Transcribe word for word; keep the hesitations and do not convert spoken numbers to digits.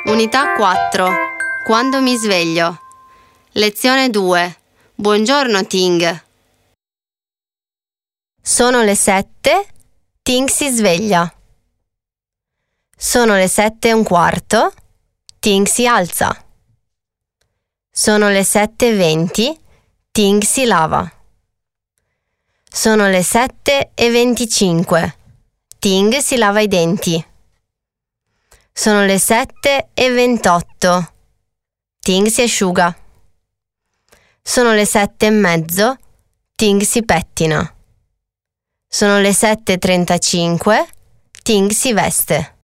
Unità quattro. Quando mi sveglio. Lezione due. Buongiorno, Ting. Sono le sette, Ting si sveglia. Sono le sette e un quarto, Ting si alza. Sono le sette e venti, Ting si lava. Sono le sette e venticinque, Ting si lava i denti. Sono le sette e ventotto, Ting si asciuga. Sono le sette e mezzo, Ting si pettina. Sono le sette e trentacinque, Ting si veste.